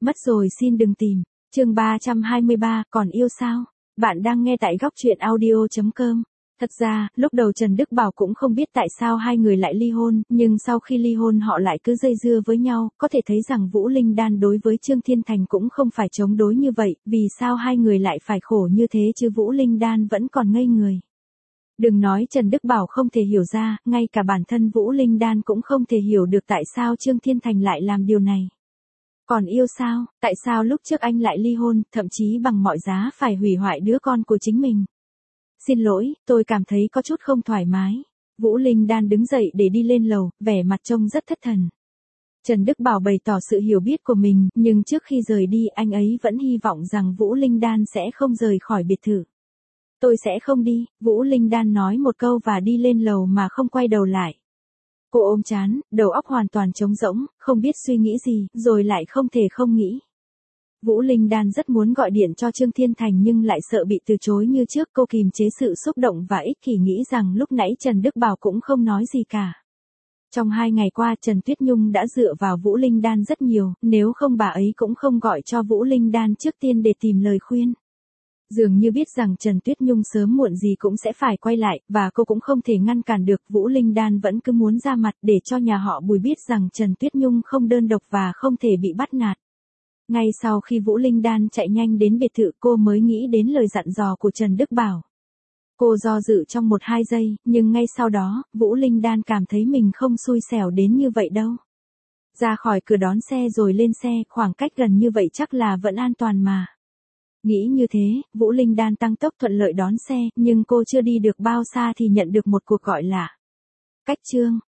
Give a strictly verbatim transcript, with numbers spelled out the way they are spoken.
Mất rồi xin đừng tìm. Chương ba trăm hai mươi ba, còn yêu sao? Bạn đang nghe tại góc truyện audio chấm com. Thật ra, lúc đầu Trần Đức Bảo cũng không biết tại sao hai người lại ly hôn, nhưng sau khi ly hôn họ lại cứ dây dưa với nhau, có thể thấy rằng Vũ Linh Đan đối với Trương Thiên Thành cũng không phải chống đối như vậy, vì sao hai người lại phải khổ như thế chứ Vũ Linh Đan vẫn còn ngây người. Đừng nói Trần Đức Bảo không thể hiểu ra, ngay cả bản thân Vũ Linh Đan cũng không thể hiểu được tại sao Trương Thiên Thành lại làm điều này. Còn yêu sao, tại sao lúc trước anh lại ly hôn, thậm chí bằng mọi giá phải hủy hoại đứa con của chính mình. Xin lỗi, tôi cảm thấy có chút không thoải mái. Vũ Linh Đan đứng dậy để đi lên lầu, vẻ mặt trông rất thất thần. Trần Đức Bảo bày tỏ sự hiểu biết của mình, nhưng trước khi rời đi anh ấy vẫn hy vọng rằng Vũ Linh Đan sẽ không rời khỏi biệt thự. Tôi sẽ không đi, Vũ Linh Đan nói một câu và đi lên lầu mà không quay đầu lại. Cô ôm trán, đầu óc hoàn toàn trống rỗng, không biết suy nghĩ gì, rồi lại không thể không nghĩ. Vũ Linh Đan rất muốn gọi điện cho Trương Thiên Thành nhưng lại sợ bị từ chối như trước, cô kìm chế sự xúc động và ích kỷ nghĩ rằng lúc nãy Trần Đức Bảo cũng không nói gì cả. Trong hai ngày qua Trần Tuyết Nhung đã dựa vào Vũ Linh Đan rất nhiều, nếu không bà ấy cũng không gọi cho Vũ Linh Đan trước tiên để tìm lời khuyên. Dường như biết rằng Trần Tuyết Nhung sớm muộn gì cũng sẽ phải quay lại, và cô cũng không thể ngăn cản được, Vũ Linh Đan vẫn cứ muốn ra mặt để cho nhà họ Bùi biết rằng Trần Tuyết Nhung không đơn độc và không thể bị bắt nạt. Ngay sau khi Vũ Linh Đan chạy nhanh đến biệt thự cô mới nghĩ đến lời dặn dò của Trần Đức Bảo. Cô do dự trong một hai giây, nhưng ngay sau đó, Vũ Linh Đan cảm thấy mình không xui xẻo đến như vậy đâu. Ra khỏi cửa đón xe rồi lên xe, khoảng cách gần như vậy chắc là vẫn an toàn mà. Nghĩ như thế, Vũ Linh Đan tăng tốc thuận lợi đón xe, nhưng cô chưa đi được bao xa thì nhận được một cuộc gọi lạ. Cách Trương,